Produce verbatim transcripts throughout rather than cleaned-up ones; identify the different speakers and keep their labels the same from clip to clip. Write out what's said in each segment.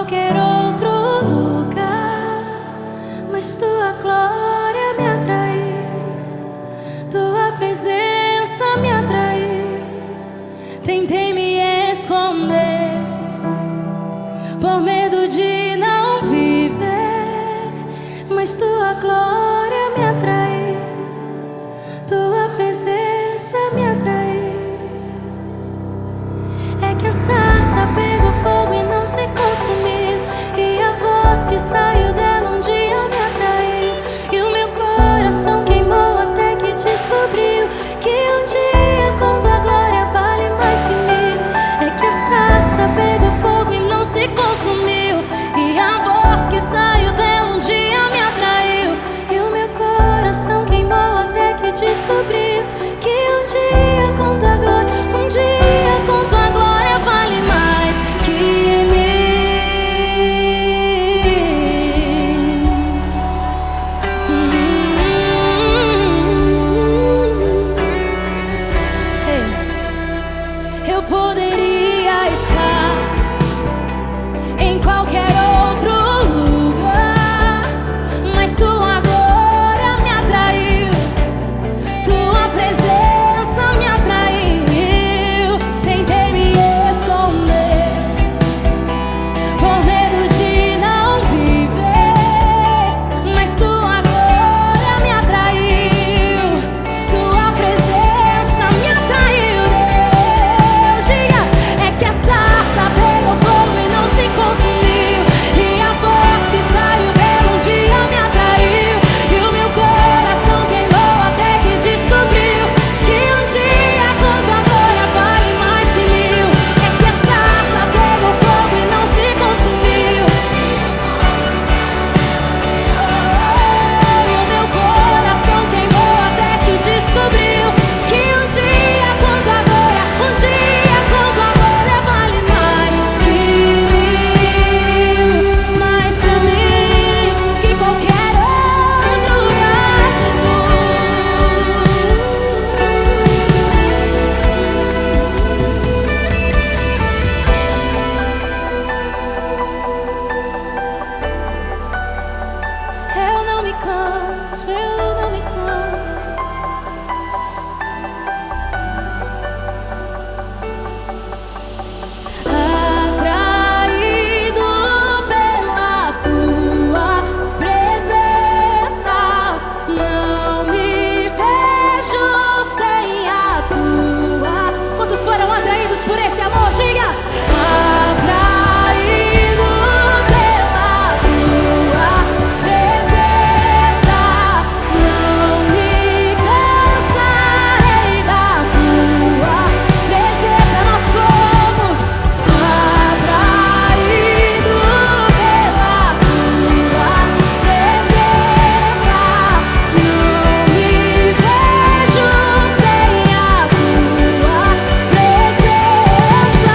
Speaker 1: qualquer outro lugar, mas tua glória me atraiu, tua presença me atraiu. Tentei me esconder por medo de não viver, mas tua glória me atraiu, tua presença me atraiu. É que a sarça pegou fogo e não se consumiu, e a voz que saiu dela um dia me atraiu, e o meu coração queimou até que descobriu que um dia com tua glória vale mais que mil. É que a sarça pegou fogo e não se consumiu, e a voz que saiu dela um dia me atraiu, e o meu coração queimou até que descobriu que um dia com tua glória, um dia com tua glória vale mais que mil. Hey. Eu poderia estar em qualquer outro lugar, mas tua glória me atraiu, tua presença me atraiu. Tentei me esconder por medo de não viver, mas tua glória me atraiu, tua presença me atraiu. Deus, diga, é que a sarça pegou fogo e não se consumiu, e a voz que saiu dela um dia me atraiu, e o meu coração queimou até que descobriu que um dia com tua glória vale mais que mil. É que a sarça pegou fogo e não se consumiu, oh, e o meu coração queimou até que descobriu que um dia com tua glória, um dia com tua glória vale mais que mil, mais pra mim que qualquer outro lugar, Jesus. Eu não me canso, eu não me canso. Atraído pela tua presença, não me vejo sem a tua. Quantos foram atraídos por esse amor? Diga! Atraído pela tua presença, não me cansarei da tua presença. Nós fomos atraídos pela tua presença, não me vejo sem a tua presença.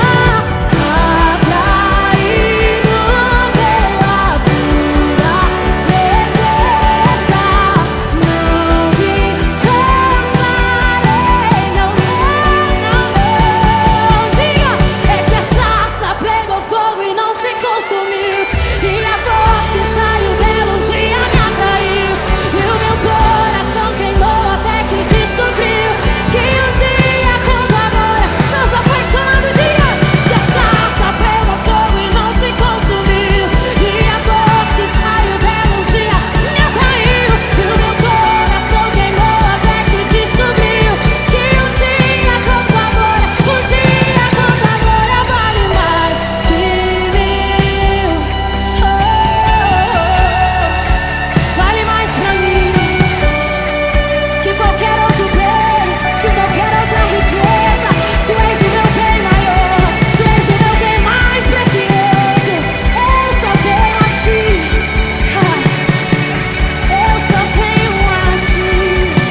Speaker 1: Atraído pela tua presença, não me cansarei, não, não, não. Diga, é que a sarça pegou fogo e não se consumiu, e a voz que saiu dela um dia me atraiu, e o meu coração queimou até que descobriu que um dia com tua glória. Seus apaixonados, diga que a sarça pegou fogo e não se consumiu, e a voz que saiu dela um dia me atraiu, e o meu coração queimou até que descobriu que um dia com tua glória, um dia com tua glória vale mais que mil. Oh, vale mais pra mim que qualquer outro bem, que qualquer outra riqueza. Tu és o meu bem maior, tu és o meu bem mais precioso. Eu só tenho a ti, ah, eu só tenho a ti.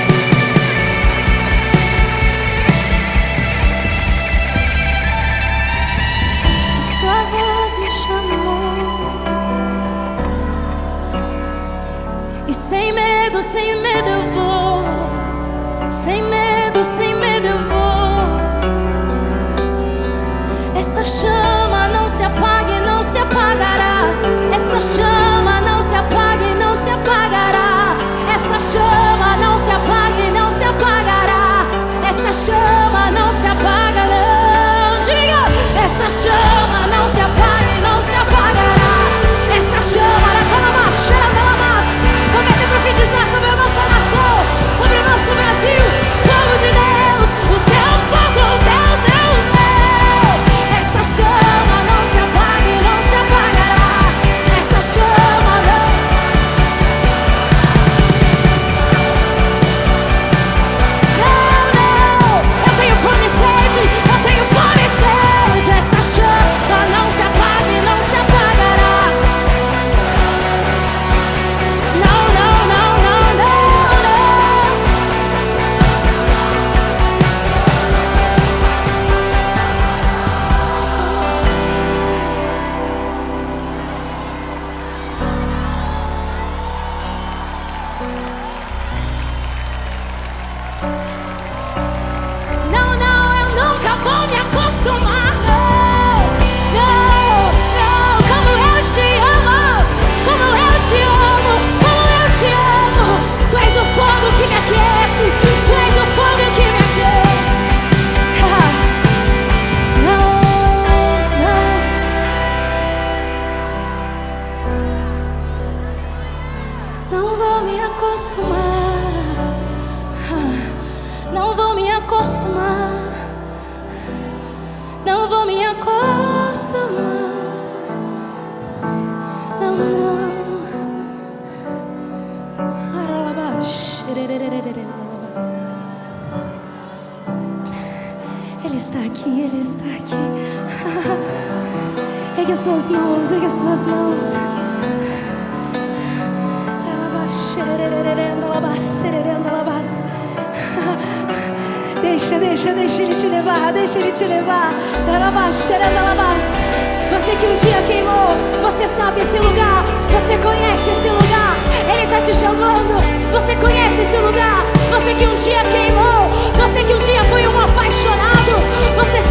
Speaker 1: A sua voz me chamou, e sem medo, sem medo eu vou, sem medo, sem medo eu vou. Essa chama não se apaga e não se apagará. Ele está aqui, Ele está aqui. Ergue as suas mãos, ergue as suas mãos. Deixa, deixa, deixa Ele te levar, deixa Ele te levar. Você que um dia queimou, você sabe esse lugar, você conhece esse lugar. Ele está te chamando, você conhece esse lugar. Você que um dia queimou, você que um dia foi um apaixonado, você